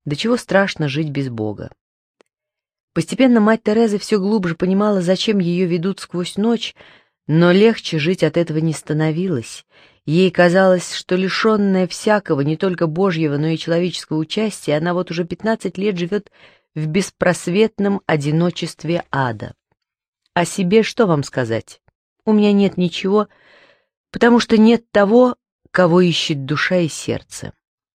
До чего страшно жить без Бога. Постепенно мать Тереза все глубже понимала, зачем ее ведут сквозь ночь, но легче жить от этого не становилось. Ей казалось, что лишенная всякого, не только Божьего, но и человеческого участия, она вот уже 15 лет живет в беспросветном одиночестве ада. О себе что вам сказать? У меня нет ничего, потому что нет того, кого ищет душа и сердце.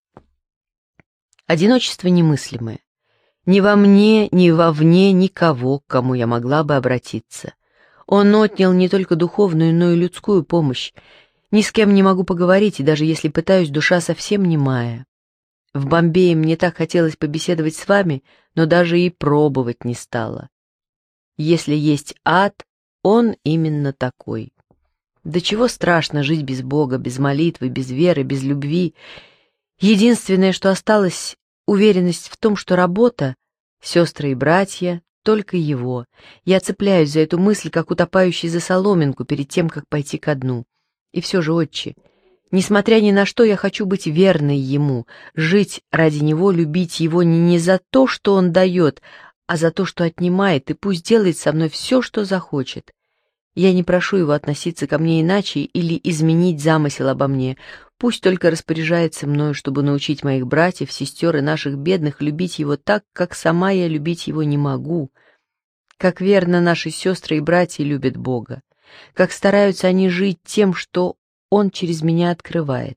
Одиночество немыслимое. Ни во мне, ни вовне никого, к кому я могла бы обратиться. Он отнял не только духовную, но и людскую помощь. Ни с кем не могу поговорить, и даже если пытаюсь, душа совсем немая. В Бомбее мне так хотелось побеседовать с вами, но даже и пробовать не стала. Если есть ад, он именно такой. До чего страшно жить без Бога, без молитвы, без веры, без любви. Единственное, что осталось, уверенность в том, что работа, сестры и братья, только его. Я цепляюсь за эту мысль, как утопающий за соломинку перед тем, как пойти ко дну. И все же, отче, несмотря ни на что, я хочу быть верной ему, жить ради него, любить его не за то, что он дает, а за то, что отнимает, и пусть делает со мной все, что захочет. Я не прошу его относиться ко мне иначе или изменить замысел обо мне. Пусть только распоряжается мною, чтобы научить моих братьев, сестер и наших бедных любить его так, как сама я любить его не могу. Как верно наши сестры и братья любят Бога. Как стараются они жить тем, что Он через меня открывает.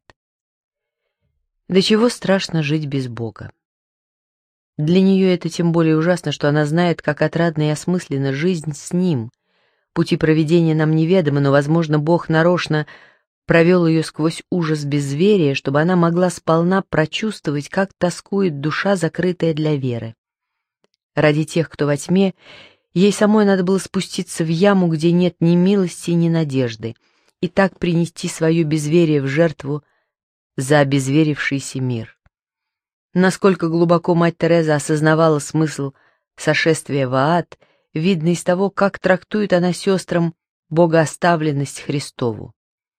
До чего страшно жить без Бога. Для нее это тем более ужасно, что она знает, как отрадна и осмысленна жизнь с Ним. Пути проведения нам неведомы, но, возможно, Бог нарочно провел ее сквозь ужас безверия, чтобы она могла сполна прочувствовать, как тоскует душа, закрытая для веры. Ради тех, кто во тьме, ей самой надо было спуститься в яму, где нет ни милости, ни надежды, и так принести свое безверие в жертву за обезверившийся мир. Насколько глубоко мать Тереза осознавала смысл сошествия в ад, видно из того, как трактует она сестрам богооставленность Христову.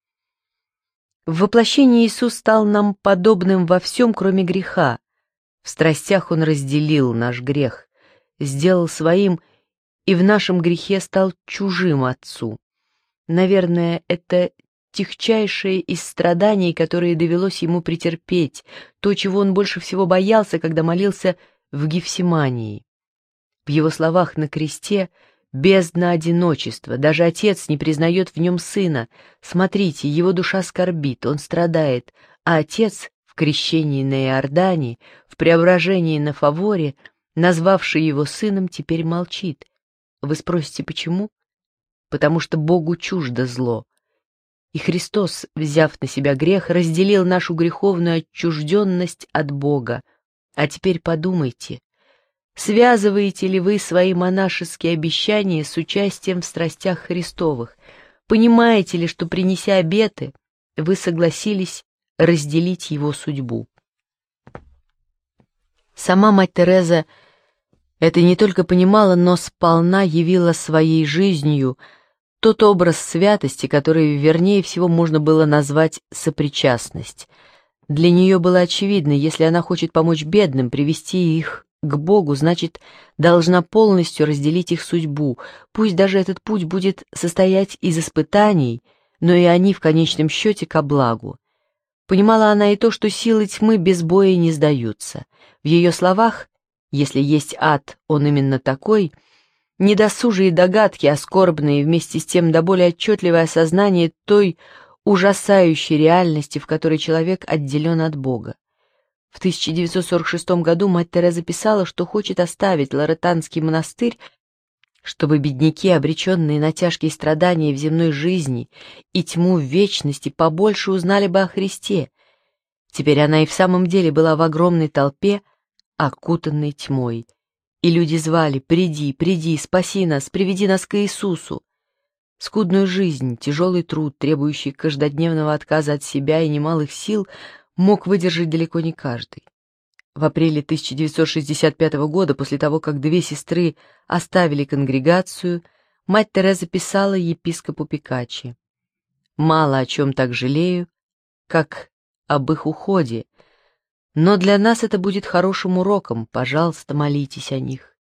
В воплощении Иисус стал нам подобным во всем, кроме греха. В страстях Он разделил наш грех, сделал своим и в нашем грехе стал чужим Отцу. Наверное, это тягчайшее из страданий, которые довелось Ему претерпеть, то, чего Он больше всего боялся, когда молился в Гефсимании. В Его словах на кресте бездна одиночества, даже Отец не признает в нем Сына. Смотрите, Его душа скорбит, Он страдает, а Отец в крещении на Иордане, в преображении на Фаворе, назвавший Его Сыном, теперь молчит. Вы спросите, почему? Потому что Богу чуждо зло. И Христос, взяв на себя грех, разделил нашу греховную отчужденность от Бога. А теперь подумайте, связываете ли вы свои монашеские обещания с участием в страстях Христовых? Понимаете ли, что, принеся обеты, вы согласились разделить Его судьбу? Сама мать Тереза это не только понимала, но сполна явила своей жизнью тот образ святости, который, вернее всего, можно было назвать сопричастность. Для нее было очевидно, если она хочет помочь бедным, привести их к Богу, значит, должна полностью разделить их судьбу. Пусть даже этот путь будет состоять из испытаний, но и они в конечном счете ко благу. Понимала она и то, что силы тьмы без боя не сдаются. В ее словах, если есть ад, он именно такой, недосужие догадки, а скорбные и вместе с тем до более отчетливое осознание той ужасающей реальности, в которой человек отделен от Бога. В 1946 году мать Тереза писала, что хочет оставить Лоретанский монастырь, чтобы бедняки, обреченные на тяжкие страдания в земной жизни и тьму в вечности, побольше узнали бы о Христе. Теперь она и в самом деле была в огромной толпе, окутанной тьмой. И люди звали: «Приди, приди, спаси нас, приведи нас к Иисусу». Скудную жизнь, тяжелый труд, требующий каждодневного отказа от себя и немалых сил, мог выдержать далеко не каждый. В апреле 1965 года, после того, как две сестры оставили конгрегацию, мать Тереза писала епископу Пикаччи: «Мало о чем так жалею, как об их уходе. Но для нас это будет хорошим уроком, пожалуйста, молитесь о них.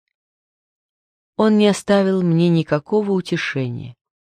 Он не оставил мне никакого утешения.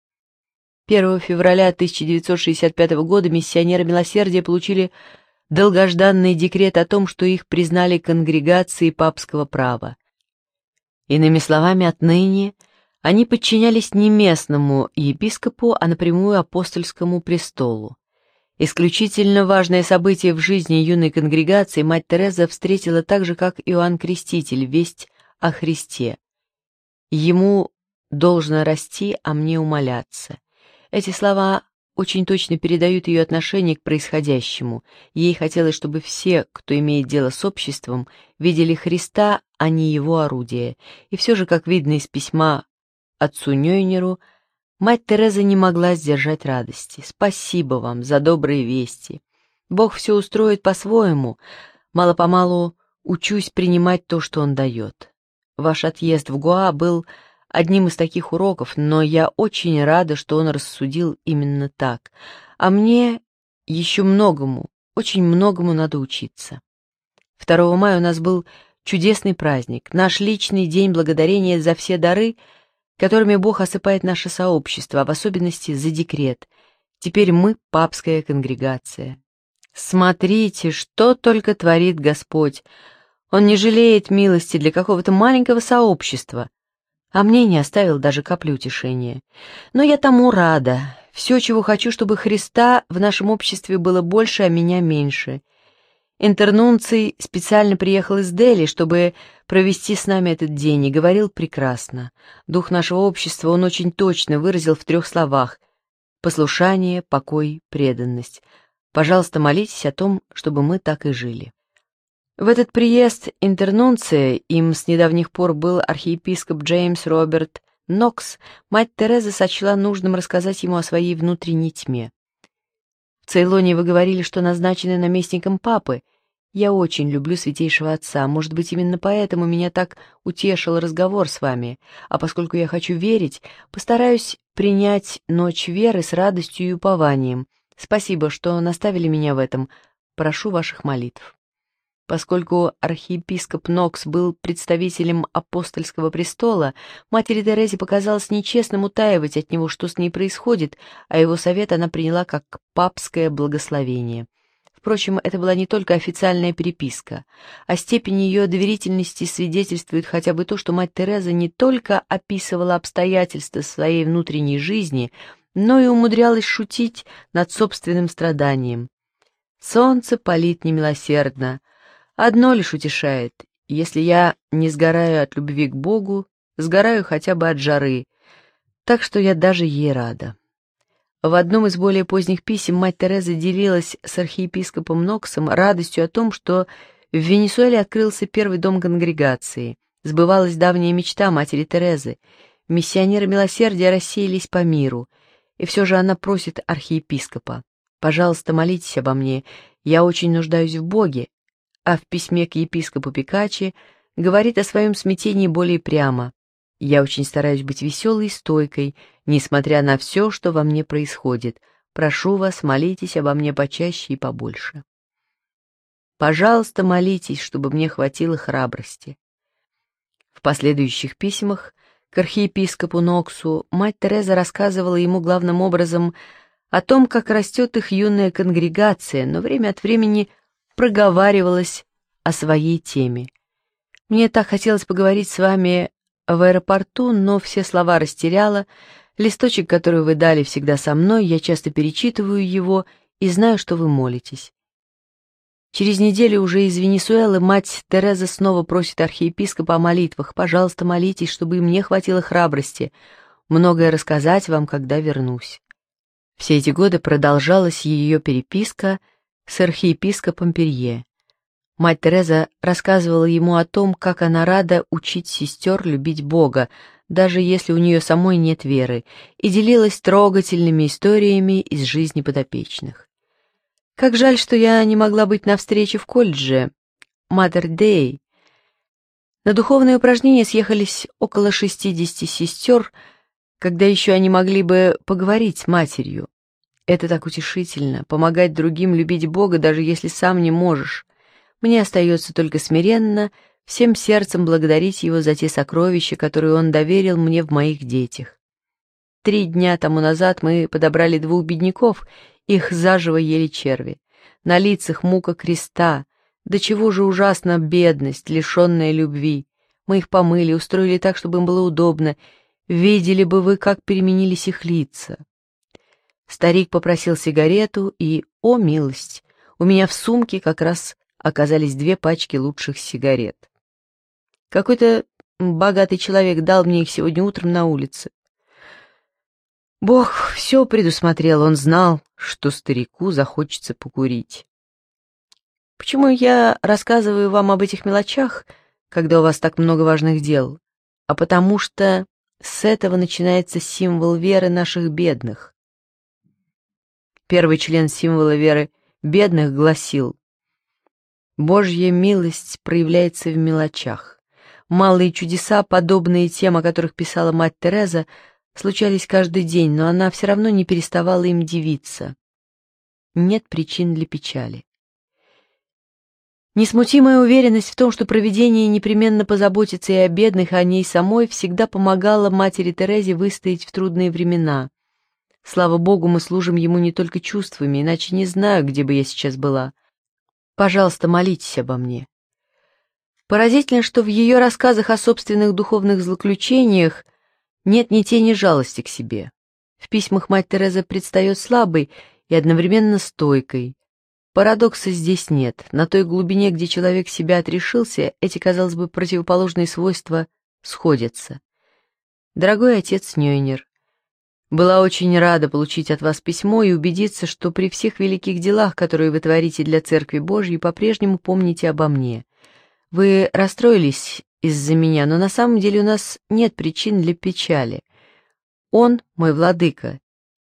1 февраля 1965 года миссионеры милосердия получили долгожданный декрет о том, что их признали конгрегацией папского права. Иными словами, отныне они подчинялись не местному епископу, а напрямую апостольскому престолу. Исключительно важное событие в жизни юной конгрегации мать Тереза встретила так же, как Иоанн Креститель, весть о Христе. «Ему должно расти, а мне умоляться». Эти слова очень точно передают ее отношение к происходящему. Ей хотелось, чтобы все, кто имеет дело с обществом, видели Христа, а не его орудие. И все же, как видно из письма отцу Нёйнеру, мать Тереза не могла сдержать радости. «Спасибо вам за добрые вести. Бог все устроит по-своему. Мало-помалу учусь принимать то, что Он дает. Ваш отъезд в Гоа был одним из таких уроков, но я очень рада, что он рассудил именно так. А мне еще многому, очень многому надо учиться. 2 мая у нас был чудесный праздник, наш личный день благодарения за все дары, которыми Бог осыпает наше сообщество, а в особенности за декрет. Теперь мы папская конгрегация. Смотрите, что только творит Господь. Он не жалеет милости для какого-то маленького сообщества, а мне не оставил даже капли утешения. Но я тому рада. Все, чего хочу, чтобы Христа в нашем обществе было больше, а меня меньше. Интернунций специально приехал из Дели, чтобы провести с нами этот день, и говорил прекрасно. Дух нашего общества он очень точно выразил в 3 словах: послушание, покой, преданность. Пожалуйста, молитесь о том, чтобы мы так и жили. В этот приезд интернунция, им с недавних пор был архиепископ Джеймс Роберт Нокс, мать Тереза сочла нужным рассказать ему о своей внутренней тьме. В Цейлоне вы говорили, что назначены наместником папы. Я очень люблю святейшего отца, может быть, именно поэтому меня так утешил разговор с вами, а поскольку я хочу верить, постараюсь принять ночь веры с радостью и упованием. Спасибо, что наставили меня в этом. Прошу ваших молитв. Поскольку архиепископ Нокс был представителем апостольского престола, матери Терезе показалось нечестным утаивать от него, что с ней происходит, а его совет она приняла как папское благословение. Впрочем, это была не только официальная переписка. О степени ее доверительности свидетельствует хотя бы то, что мать Тереза не только описывала обстоятельства своей внутренней жизни, но и умудрялась шутить над собственным страданием. «Солнце палит немилосердно. Одно лишь утешает: если я не сгораю от любви к Богу, сгораю хотя бы от жары, так что я даже ей рада». В одном из более поздних писем мать Тереза делилась с архиепископом Ноксом радостью о том, что в Венесуэле открылся первый дом конгрегации. Сбывалась давняя мечта матери Терезы. Миссионеры милосердия рассеялись по миру, и все же она просит архиепископа: «Пожалуйста, молитесь обо мне, я очень нуждаюсь в Боге», а в письме к епископу Пикачи говорит о своем смятении более прямо: «Я очень стараюсь быть веселой и стойкой, несмотря на все, что во мне происходит. Прошу вас, молитесь обо мне почаще и побольше. Пожалуйста, молитесь, чтобы мне хватило храбрости». В последующих письмах к архиепископу Ноксу мать Тереза рассказывала ему главным образом о том, как растет их юная конгрегация, но время от времени проговаривалась о своей теме. «Мне так хотелось поговорить с вами в аэропорту, но все слова растеряла. Листочек, который вы дали, всегда со мной, я часто перечитываю его и знаю, что вы молитесь». Через неделю уже из Венесуэлы мать Тереза снова просит архиепископа о молитвах: «Пожалуйста, молитесь, чтобы и мне хватило храбрости. Многое рассказать вам, когда вернусь». Все эти годы продолжалась ее переписка с архиепископом Перье. Мать Тереза рассказывала ему о том, как она рада учить сестер любить Бога, даже если у нее самой нет веры, и делилась трогательными историями из жизни подопечных. «Как жаль, что я не могла быть на встрече в колледже Мадер-Дэй. На духовные упражнения съехались около 60 сестер, когда еще они могли бы поговорить с матерью. Это так утешительно — помогать другим любить Бога, даже если сам не можешь. Мне остается только смиренно, всем сердцем благодарить его за те сокровища, которые он доверил мне в моих детях. 3 дня тому назад мы подобрали 2 бедняков, их заживо ели черви. На лицах мука креста, до чего же ужасна бедность, лишенная любви. Мы их помыли, устроили так, чтобы им было удобно. Видели бы вы, как переменились их лица. Старик попросил сигарету, и, о милость, у меня в сумке как раз оказались 2 пачки лучших сигарет. Какой-то богатый человек дал мне их сегодня утром на улице. Бог все предусмотрел, он знал, что старику захочется покурить. Почему я рассказываю вам об этих мелочах, когда у вас так много важных дел? А потому что с этого начинается символ веры наших бедных. Первый член символа веры бедных гласил: «Божья милость проявляется в мелочах. Малые чудеса, подобные тем, о которых писала мать Тереза, случались каждый день, но она все равно не переставала им дивиться. Нет причин для печали». Несмутимая уверенность в том, что провидение непременно позаботится и о бедных, и о ней самой, всегда помогала матери Терезе выстоять в трудные времена. Слава Богу, мы служим ему не только чувствами, иначе не знаю, где бы я сейчас была. Пожалуйста, молитесь обо мне. Поразительно, что в ее рассказах о собственных духовных злоключениях нет ни тени жалости к себе. В письмах мать Тереза предстает слабой и одновременно стойкой. Парадокса здесь нет. На той глубине, где человек себя отрешился, эти, казалось бы, противоположные свойства сходятся. Дорогой отец Нёйнер, была очень рада получить от вас письмо и убедиться, что при всех великих делах, которые вы творите для Церкви Божьей, по-прежнему помните обо мне. Вы расстроились из-за меня, но на самом деле у нас нет причин для печали. Он, мой владыка,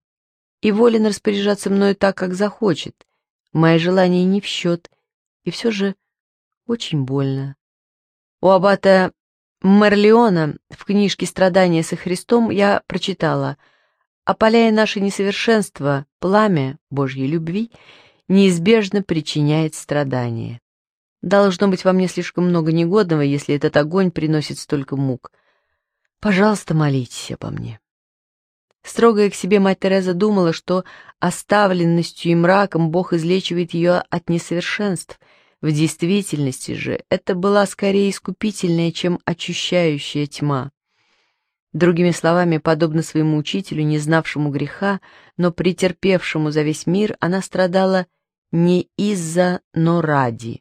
и волен распоряжаться мною так, как захочет. Мои желания не в счет, и все же очень больно. У аббата Мерлиона в книжке «Страдания со Христом» я прочитала: «Опаляя наше несовершенство, пламя Божьей любви неизбежно причиняет страдания». Должно быть во мне слишком много негодного, если этот огонь приносит столько мук. Пожалуйста, молитесь обо мне. Строгая к себе мать Тереза думала, что оставленностью и мраком Бог излечивает ее от несовершенств. В действительности же это была скорее искупительная, чем очищающая тьма. Другими словами, подобно своему учителю, не знавшему греха, но претерпевшему за весь мир, она страдала не из-за, но ради.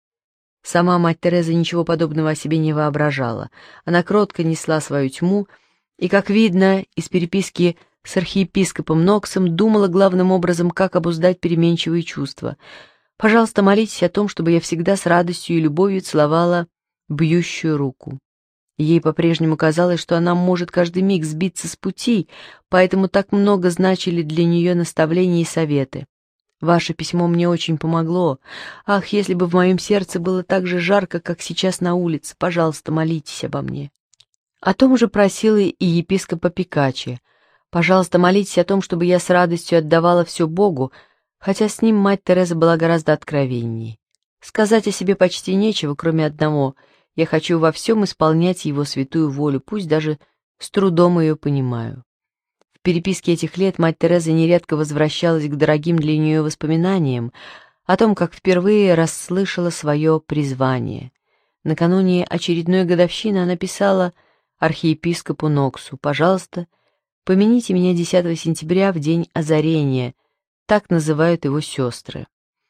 Сама мать Тереза ничего подобного о себе не воображала. Она кротко несла свою тьму, и, как видно из переписки с архиепископом Ноксом, думала главным образом, как обуздать переменчивые чувства. Пожалуйста, молитесь о том, чтобы я всегда с радостью и любовью целовала бьющую руку. Ей по-прежнему казалось, что она может каждый миг сбиться с пути, поэтому так много значили для нее наставления и советы. Ваше письмо мне очень помогло. Ах, если бы в моем сердце было так же жарко, как сейчас на улице, пожалуйста, молитесь обо мне. О том же просила и епископа Пикачи. Пожалуйста, молитесь о том, чтобы я с радостью отдавала все Богу, хотя с ним мать Тереза была гораздо откровенней. Сказать о себе почти нечего, кроме одного: я хочу во всем исполнять его святую волю, пусть даже с трудом ее понимаю. В переписке этих лет мать Тереза нередко возвращалась к дорогим для нее воспоминаниям о том, как впервые расслышала свое призвание. Накануне очередной годовщины она писала архиепископу Ноксу: «Пожалуйста, помяните меня 10 сентября в день озарения», так называют его сестры.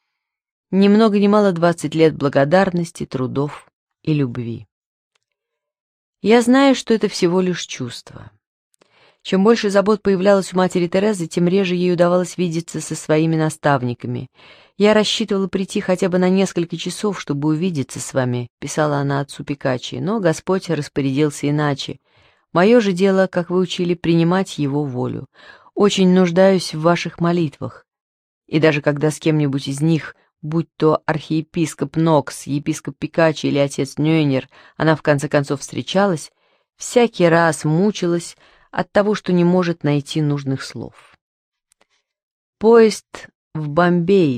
Ни много ни мало 20 лет благодарности, трудов и любви. Я знаю, что это всего лишь чувство. Чем больше забот появлялось у матери Терезы, тем реже ей удавалось видеться со своими наставниками. «Я рассчитывала прийти хотя бы на несколько часов, чтобы увидеться с вами», — писала она отцу Пикачи, «но Господь распорядился иначе. Мое же дело, как вы учили, принимать Его волю. Очень нуждаюсь в ваших молитвах». И даже когда с кем-нибудь из них, будь то архиепископ Нокс, епископ Пикачи или отец Нёйнер, она в конце концов встречалась, всякий раз мучилась от того, что не может найти нужных слов. Поезд в Бомбей,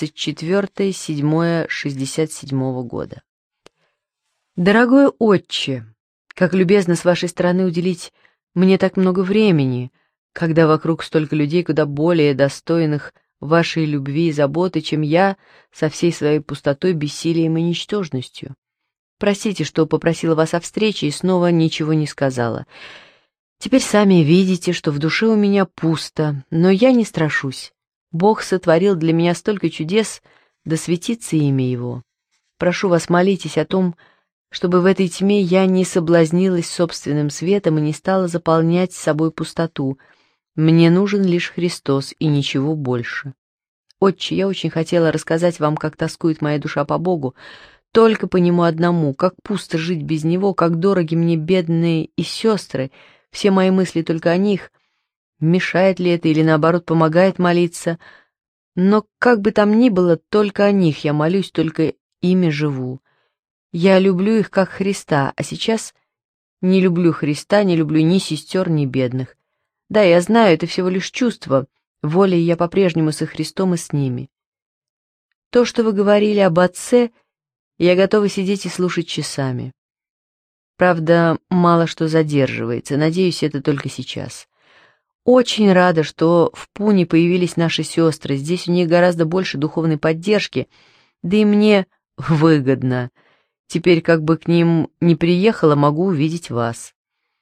24.07.67 года. Дорогой отче, как любезно с вашей стороны уделить мне так много времени, когда вокруг столько людей, куда более достойных вашей любви и заботы, чем я, со всей своей пустотой, бессилием и ничтожностью. Простите, что попросила вас о встрече и снова ничего не сказала. Теперь сами видите, что в душе у меня пусто, но я не страшусь. Бог сотворил для меня столько чудес, да светится имя Его. Прошу вас, молитесь о том, чтобы в этой тьме я не соблазнилась собственным светом и не стала заполнять собой пустоту. Мне нужен лишь Христос и ничего больше. Отче, я очень хотела рассказать вам, как тоскует моя душа по Богу, только по Нему одному, как пусто жить без Него, как дороги мне бедные и сестры, все мои мысли только о них. Мешает ли это или, наоборот, помогает молиться? Но как бы там ни было, только о них я молюсь, только ими живу. Я люблю их как Христа, а сейчас не люблю Христа, не люблю ни сестер, ни бедных. Да, я знаю, это всего лишь чувство, волей я по-прежнему со Христом и с ними. То, что вы говорили об Отце, я готова сидеть и слушать часами. Правда, мало что задерживается, надеюсь, это только сейчас. Очень рада, что в Пуне появились наши сестры, здесь у них гораздо больше духовной поддержки, да и мне выгодно. Теперь, как бы к ним ни приехала, могу увидеть вас.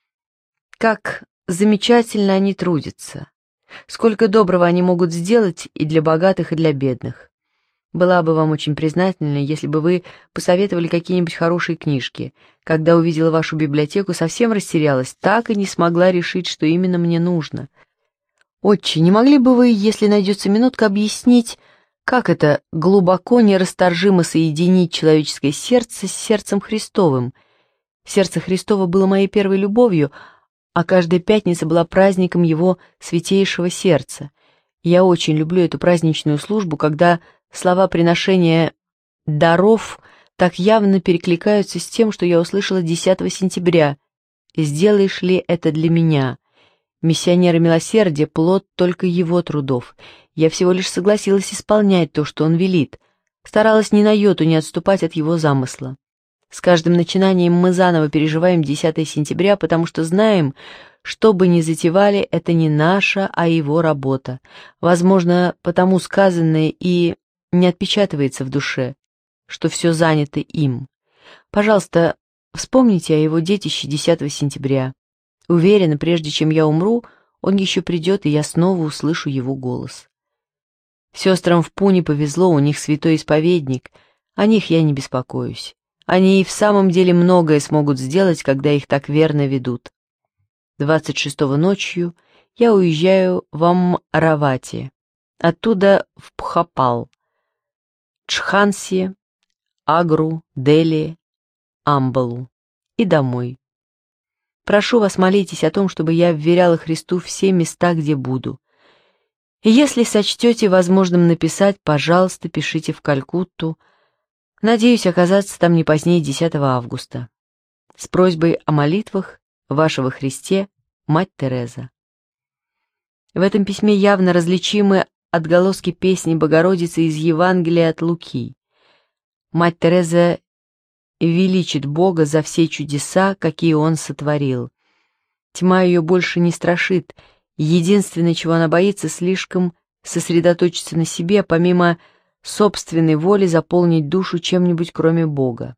Как замечательно они трудятся. Сколько доброго они могут сделать и для богатых, и для бедных. Была бы вам очень признательна, если бы вы посоветовали какие-нибудь хорошие книжки. Когда увидела вашу библиотеку, совсем растерялась, так и не смогла решить, что именно мне нужно. Отче, не могли бы вы, если найдется минутка, объяснить, как это глубоко нерасторжимо соединить человеческое сердце с сердцем Христовым? Сердце Христово было моей первой любовью, а каждая пятница была праздником Его святейшего сердца. Я очень люблю эту праздничную службу, когда слова приношения даров так явно перекликаются с тем, что я услышала 10 сентября. «Сделаешь ли это для меня?» Миссионеры милосердия — плод только его трудов. Я всего лишь согласилась исполнять то, что он велит. Старалась ни на йоту не отступать от его замысла. С каждым начинанием мы заново переживаем 10 сентября, потому что знаем, что бы ни затевали, это не наша, а его работа. Возможно, потому сказанное и не отпечатывается в душе, что все занято им. Пожалуйста, вспомните о его детище 10 сентября. Уверена, прежде чем я умру, он еще придет, и я снова услышу его голос. Сестрам в Пуне повезло, у них святой исповедник, о них я не беспокоюсь. Они и в самом деле многое смогут сделать, когда их так верно ведут. 26-го ночью я уезжаю в Амравати, оттуда в Бхопал, Джханси, Агру, Дели, Амбалу и домой. Прошу вас, молитесь о том, чтобы я вверяла Христу все места, где буду. И если сочтете возможным написать, пожалуйста, пишите в Калькутту. Надеюсь оказаться там не позднее 10 августа. С просьбой о молитвах вашего Христе, Мать Тереза. В этом письме явно различимы отголоски песни Богородицы из Евангелия от Луки. Мать Тереза величит Бога за все чудеса, какие Он сотворил. Тьма ее больше не страшит, единственное, чего она боится, слишком сосредоточиться на себе, помимо собственной воли заполнить душу чем-нибудь кроме Бога.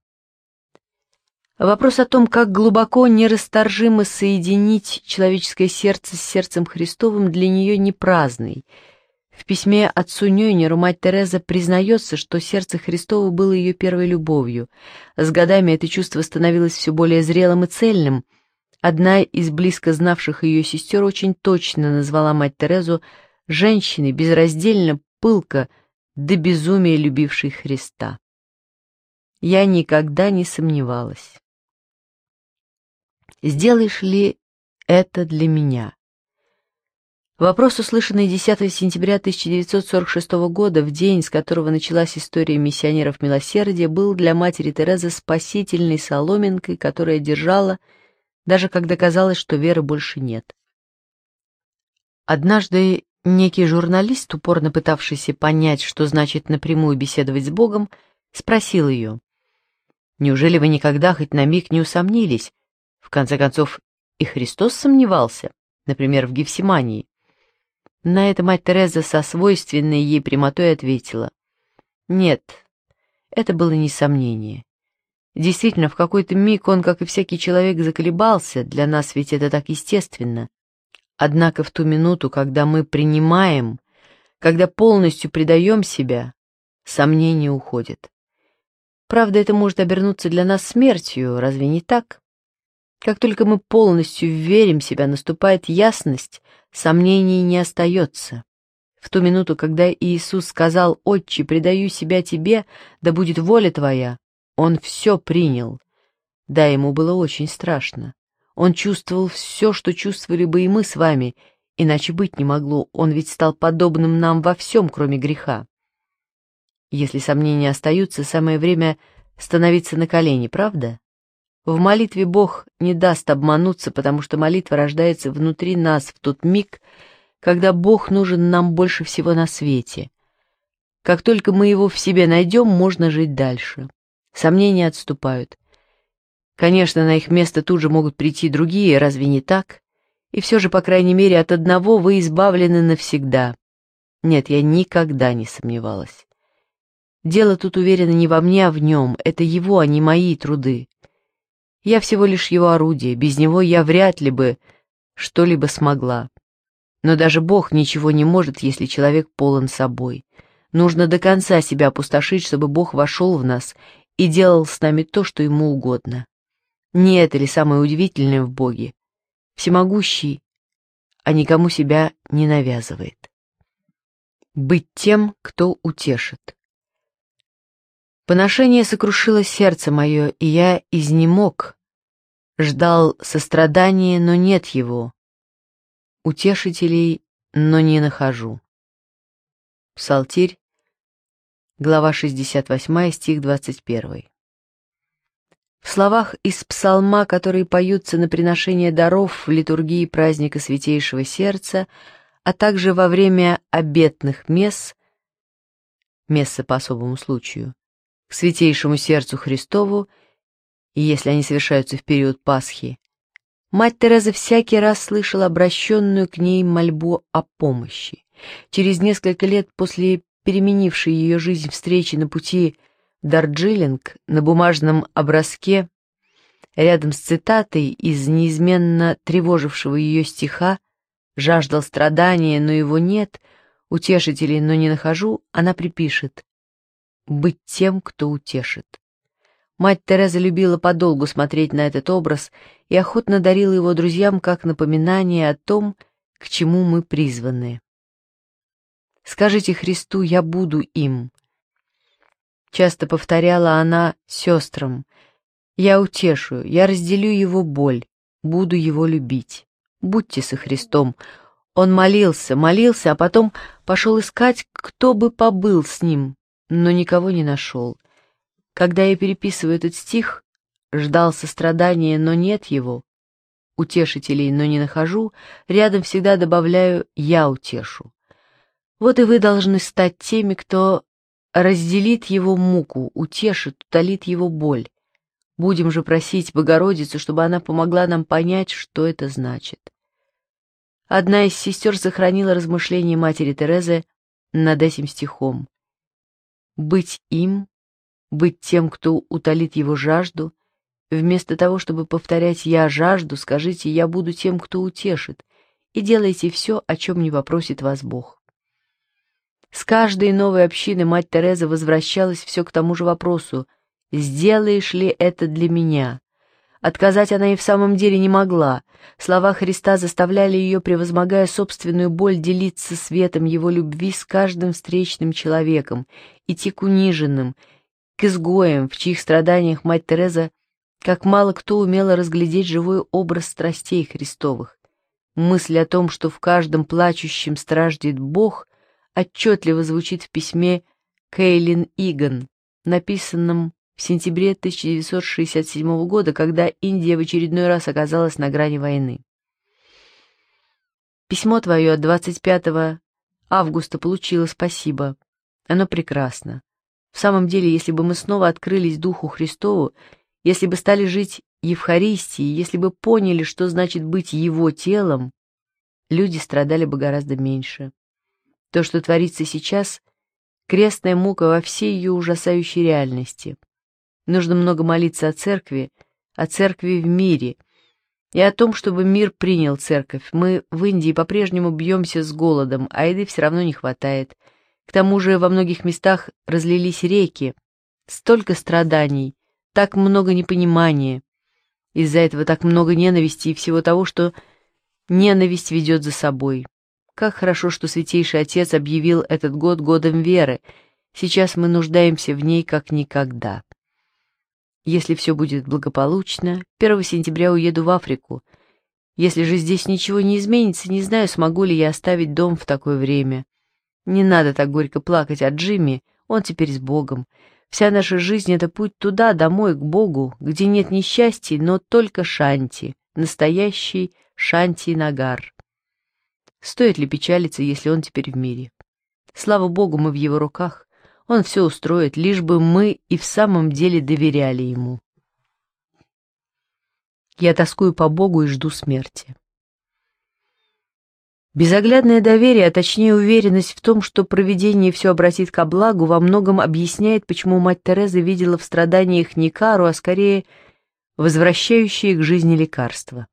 Вопрос о том, как глубоко нерасторжимо соединить человеческое сердце с сердцем Христовым, для нее не праздный. В письме отцу Нёйнеру мать Тереза признается, что сердце Христово было ее первой любовью. С годами это чувство становилось все более зрелым и цельным. Одна из близко знавших ее сестер очень точно назвала мать Терезу женщиной, безраздельно, пылко, до безумия любившей Христа. Я никогда не сомневалась. «Сделаешь ли это для меня?» Вопрос, услышанный 10 сентября 1946 года, в день, с которого началась история миссионеров милосердия, был для матери Терезы спасительной соломинкой, которая держала, даже когда казалось, что веры больше нет. Однажды Некий журналист, упорно пытавшийся понять, что значит напрямую беседовать с Богом, спросил ее: «Неужели вы никогда хоть на миг не усомнились? В конце концов, и Христос сомневался, например, в Гефсимании». На это мать Тереза со свойственной ей прямотой ответила: «Нет, это было не сомнение. Действительно, в какой-то миг он, как и всякий человек, заколебался, для нас ведь это так естественно. Однако в ту минуту, когда мы принимаем, когда полностью предаем себя, сомнение уходит. Правда, это может обернуться для нас смертью, разве не так? Как только мы полностью верим в себя, наступает ясность, сомнений не остается. В ту минуту, когда Иисус сказал: «Отче, предаю себя тебе, да будет воля твоя», он все принял. Да, ему было очень страшно. Он чувствовал все, что чувствовали бы и мы с вами, иначе быть не могло, он ведь стал подобным нам во всем, кроме греха. Если сомнения остаются, самое время становиться на колени, правда? В молитве Бог не даст обмануться, потому что молитва рождается внутри нас в тот миг, когда Бог нужен нам больше всего на свете. Как только мы его в себе найдем, можно жить дальше. Сомнения отступают. Конечно, на их место тут же могут прийти другие, разве не так? И все же, по крайней мере, от одного вы избавлены навсегда. Нет, я никогда не сомневалась. Дело тут, уверена, не во мне, а в нем. Это его, а не мои труды. Я всего лишь его орудие. Без него я вряд ли бы что-либо смогла. Но даже Бог ничего не может, если человек полон собой. Нужно до конца себя опустошить, чтобы Бог вошел в нас и делал с нами то, что ему угодно. Не это ли самое удивительное в Боге? Всемогущий, а никому себя не навязывает. Быть тем, кто утешит. Поношение сокрушило сердце мое, и я изнемог, ждал сострадания, но нет его, утешителей, но не нахожу. Псалтирь, глава 68, стих 21. В словах из псалма, которые поются на приношение даров в литургии праздника Святейшего Сердца, а также во время обетных месс, мессы по особому случаю, к Святейшему Сердцу Христову, и если они совершаются в период Пасхи, мать Тереза всякий раз слышала обращенную к ней мольбу о помощи. Через несколько лет после переменившей ее жизнь встречи на пути Дарджилинг на бумажном образке, рядом с цитатой из неизменно тревожившего ее стиха «Жаждал страдания, но его нет, утешителей, но не нахожу», она припишет: «Быть тем, кто утешит». Мать Тереза любила подолгу смотреть на этот образ и охотно дарила его друзьям как напоминание о том, к чему мы призваны. «Скажите Христу, я буду им». Часто повторяла она сестрам: «Я утешу, я разделю его боль, буду его любить. Будьте со Христом». Он молился, молился, а потом пошел искать, кто бы побыл с ним, но никого не нашел. Когда я переписываю этот стих, ждал сострадания, но нет его, утешителей, но не нахожу, рядом всегда добавляю «я утешу». Вот и вы должны стать теми, кто разделит его муку, утешит, утолит его боль. Будем же просить Богородицу, чтобы она помогла нам понять, что это значит. Одна из сестер сохранила размышления матери Терезы над этим стихом. Быть им, быть тем, кто утолит его жажду, вместо того, чтобы повторять «я жажду», скажите «я буду тем, кто утешит», и делайте все, о чем не попросит вас Бог. С каждой новой общины мать Тереза возвращалась все к тому же вопросу: «Сделаешь ли это для меня?» Отказать она и в самом деле не могла. Слова Христа заставляли ее, превозмогая собственную боль, делиться светом его любви с каждым встречным человеком, идти к униженным, к изгоям, в чьих страданиях мать Тереза, как мало кто, умела разглядеть живой образ страстей Христовых. Мысль о том, что в каждом плачущем страждет Бог, отчетливо звучит в письме Кейлин Иган, написанном в сентябре 1967 года, когда Индия в очередной раз оказалась на грани войны. Письмо твое от 25 Августа получила, спасибо. Оно прекрасно. В самом деле, если бы мы снова открылись Духу Христову, если бы стали жить Евхаристией, если бы поняли, что значит быть Его телом, люди страдали бы гораздо меньше. То, что творится сейчас, крестная мука во всей ее ужасающей реальности. Нужно много молиться о церкви в мире, и о том, чтобы мир принял церковь. Мы в Индии по-прежнему бьемся с голодом, а еды все равно не хватает. К тому же во многих местах разлились реки. Столько страданий, так много непонимания. Из-за этого так много ненависти и всего того, что ненависть ведет за собой. Как хорошо, что Святейший Отец объявил этот год годом веры. Сейчас мы нуждаемся в ней как никогда. Если все будет благополучно, 1 сентября уеду в Африку. Если же здесь ничего не изменится, не знаю, смогу ли я оставить дом в такое время. Не надо так горько плакать о Джимми, он теперь с Богом. Вся наша жизнь — это путь туда, домой, к Богу, где нет несчастий, но только шанти, настоящий шанти-нагар. Стоит ли печалиться, если он теперь в мире? Слава Богу, мы в его руках. Он все устроит, лишь бы мы и в самом деле доверяли ему. Я тоскую по Богу и жду смерти. Безоглядное доверие, а точнее уверенность в том, что провидение все обратит ко благу, во многом объясняет, почему мать Тереза видела в страданиях не кару, а скорее возвращающие к жизни лекарства.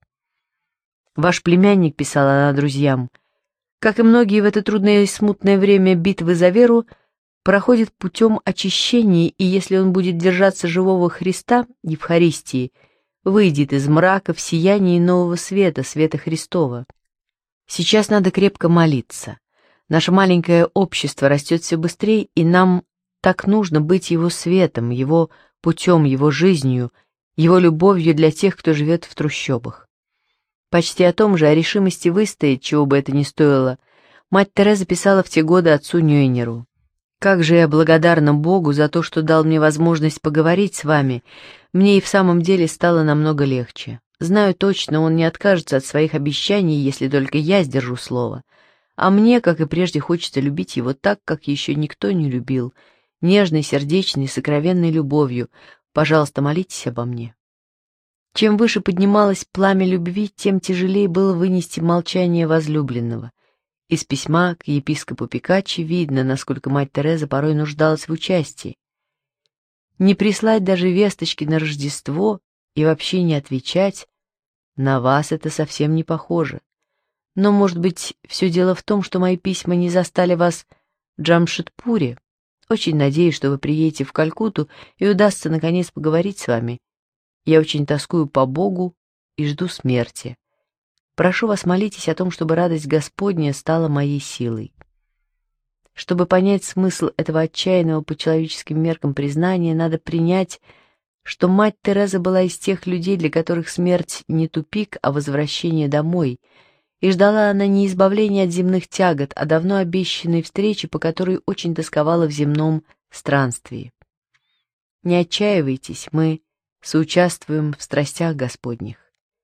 «Ваш племянник», — писала она друзьям, — «как и многие в это трудное и смутное время битвы за веру, проходит путем очищения, и если он будет держаться живого Христа, Евхаристии, выйдет из мрака в сияние нового света, света Христова. Сейчас надо крепко молиться. Наше маленькое общество растет все быстрее, и нам так нужно быть его светом, его путем, его жизнью, его любовью для тех, кто живет в трущобах». Почти о том же, о решимости выстоять, чего бы это ни стоило, мать Тереза писала в те годы отцу Ньойнеру. «Как же я благодарна Богу за то, что дал мне возможность поговорить с вами. Мне и в самом деле стало намного легче. Знаю точно, он не откажется от своих обещаний, если только я сдержу слово. А мне, как и прежде, хочется любить его так, как еще никто не любил, нежной, сердечной, сокровенной любовью. Пожалуйста, молитесь обо мне». Чем выше поднималось пламя любви, тем тяжелее было вынести молчание возлюбленного. Из письма к епископу Пикаччи видно, насколько мать Тереза порой нуждалась в участии. Не прислать даже весточки на Рождество и вообще не отвечать, на вас это совсем не похоже. Но, может быть, все дело в том, что мои письма не застали вас в Джамшедпуре. Очень надеюсь, что вы приедете в Калькутту и удастся наконец поговорить с вами. Я очень тоскую по Богу и жду смерти. Прошу вас, молитесь о том, чтобы радость Господня стала моей силой. Чтобы понять смысл этого отчаянного по человеческим меркам признания, надо принять, что мать Тереза была из тех людей, для которых смерть не тупик, а возвращение домой, и ждала она не избавления от земных тягот, а давно обещанной встречи, по которой очень тосковала в земном странствии. Не отчаивайтесь, мы соучаствуем в страстях Господних.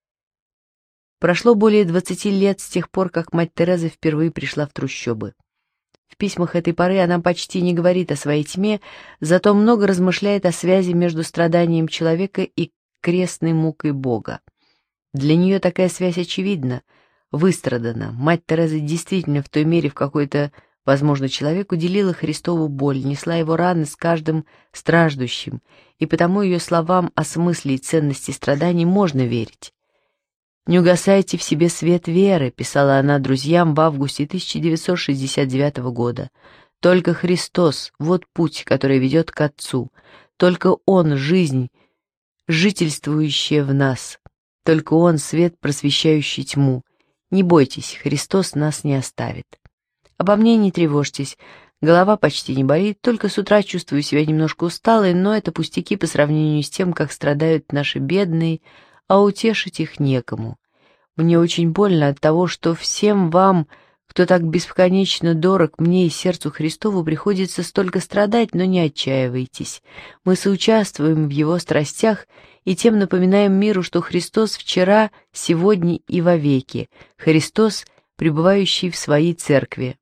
Прошло более 20 лет с тех пор, как мать Тереза впервые пришла в трущобы. В письмах этой поры она почти не говорит о своей тьме, зато много размышляет о связи между страданием человека и крестной мукой Бога. Для нее такая связь очевидна, выстрадана. Мать Тереза действительно в той мере, в какой-то, возможно, человек уделила Христову боль, несла его раны с каждым страждущим, и потому ее словам о смысле и ценности страданий можно верить. «Не угасайте в себе свет веры», — писала она друзьям в августе 1969 года. «Только Христос — вот путь, который ведет к Отцу. Только Он — жизнь, жительствующая в нас. Только Он — свет, просвещающий тьму. Не бойтесь, Христос нас не оставит. Обо мне не тревожьтесь, голова почти не болит, только с утра чувствую себя немножко усталой, но это пустяки по сравнению с тем, как страдают наши бедные, а утешить их некому. Мне очень больно от того, что всем вам, кто так бесконечно дорог мне и сердцу Христову, приходится столько страдать, но не отчаивайтесь. Мы соучаствуем в его страстях и тем напоминаем миру, что Христос вчера, сегодня и вовеки, Христос, пребывающий в своей церкви.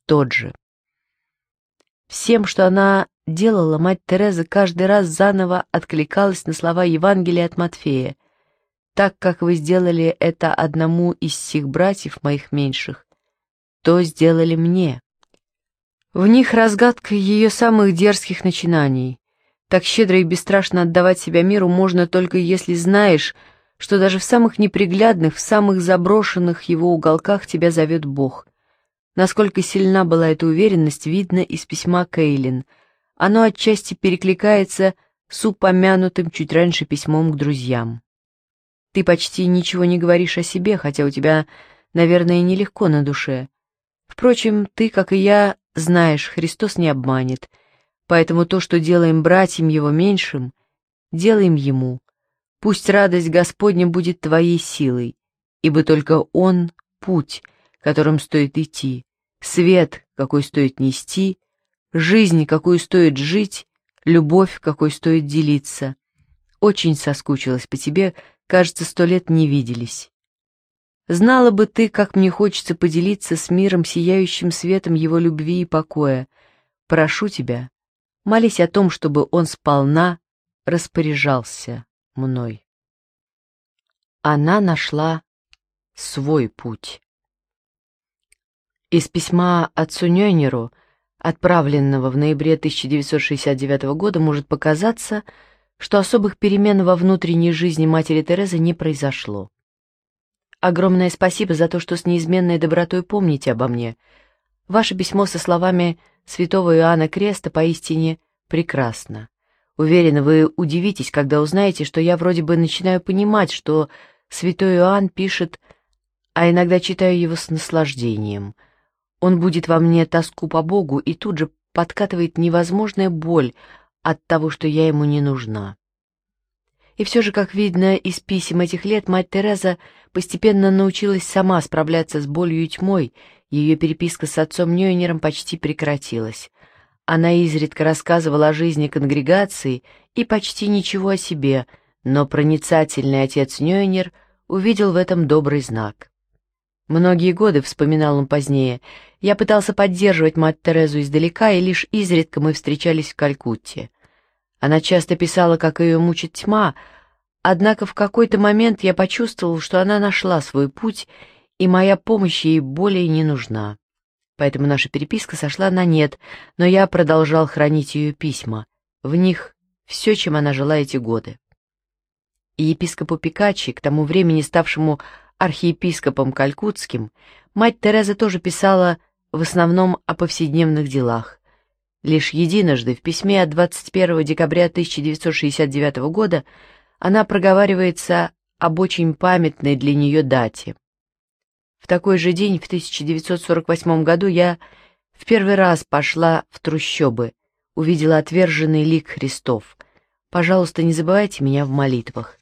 тот же. Всем, что она делала, мать Тереза каждый раз заново откликалась на слова Евангелия от Матфея. «Так, как вы сделали это одному из сих братьев моих меньших, то сделали мне». В них разгадка ее самых дерзких начинаний. Так щедро и бесстрашно отдавать себя миру можно только если знаешь, что даже в самых неприглядных, в самых заброшенных его уголках тебя зовет Бог. Насколько сильна была эта уверенность, видно из письма Кейлин. Оно отчасти перекликается с упомянутым чуть раньше письмом к друзьям. Ты почти ничего не говоришь о себе, хотя у тебя, наверное, нелегко на душе. Впрочем, ты, как и я, знаешь, Христос не обманет, поэтому то, что делаем братьям его меньшим, делаем ему. Пусть радость Господня будет твоей силой, ибо только Он — путь, которым стоит идти, свет, какой стоит нести, жизнь, какую стоит жить, любовь, какой стоит делиться. Очень соскучилась по тебе, кажется, 100 лет не виделись. Знала бы ты, как мне хочется поделиться с миром сияющим светом его любви и покоя. Прошу тебя, молись о том, чтобы он сполна распоряжался мной. Она нашла свой путь. Из письма отцу Нёйнеру, отправленного в ноябре 1969 года, может показаться, что особых перемен во внутренней жизни матери Терезы не произошло. Огромное спасибо за то, что с неизменной добротой помните обо мне. Ваше письмо со словами святого Иоанна Креста поистине прекрасно. Уверена, вы удивитесь, когда узнаете, что я вроде бы начинаю понимать, что святой Иоанн пишет, а иногда читаю его с наслаждением. Он будит во мне тоску по Богу, и тут же подкатывает невозможная боль от того, что я ему не нужна. И все же, как видно из писем этих лет, мать Тереза постепенно научилась сама справляться с болью и тьмой, ее переписка с отцом Нёйнером почти прекратилась. Она изредка рассказывала о жизни конгрегации и почти ничего о себе, но проницательный отец Нёйнер увидел в этом добрый знак. Многие годы, вспоминал он позднее, я пытался поддерживать мать Терезу издалека, и лишь изредка мы встречались в Калькутте. Она часто писала, как ее мучит тьма, однако в какой-то момент я почувствовал, что она нашла свой путь, и моя помощь ей более не нужна. Поэтому наша переписка сошла на нет, но я продолжал хранить ее письма. В них все, чем она жила эти годы. И епископу Пикачи, к тому времени ставшему архиепископом калькутским, мать Тереза тоже писала в основном о повседневных делах. Лишь единожды в письме от 21 декабря 1969 года она проговаривается об очень памятной для нее дате. В такой же день, в 1948 году, я в первый раз пошла в трущобы, увидела отверженный лик Христов. Пожалуйста, не забывайте меня в молитвах.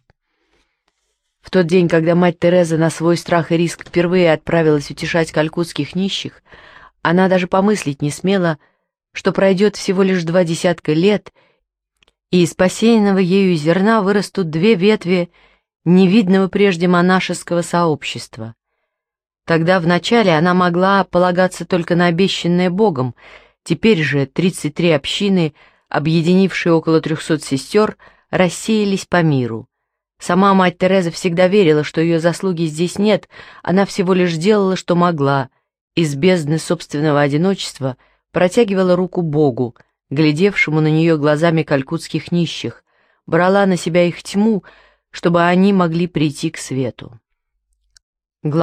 В тот день, когда мать Тереза на свой страх и риск впервые отправилась утешать калькутских нищих, она даже помыслить не смела, что пройдет всего лишь 20 лет, и из посеянного ею зерна вырастут 2 ветви невидного прежде монашеского сообщества. Тогда вначале она могла полагаться только на обещанное Богом, теперь же 33 общины, объединившие около 300 сестер, рассеялись по миру. Сама мать Тереза всегда верила, что ее заслуги здесь нет, она всего лишь делала, что могла, из бездны собственного одиночества протягивала руку Богу, глядевшему на нее глазами калькутских нищих, брала на себя их тьму, чтобы они могли прийти к свету.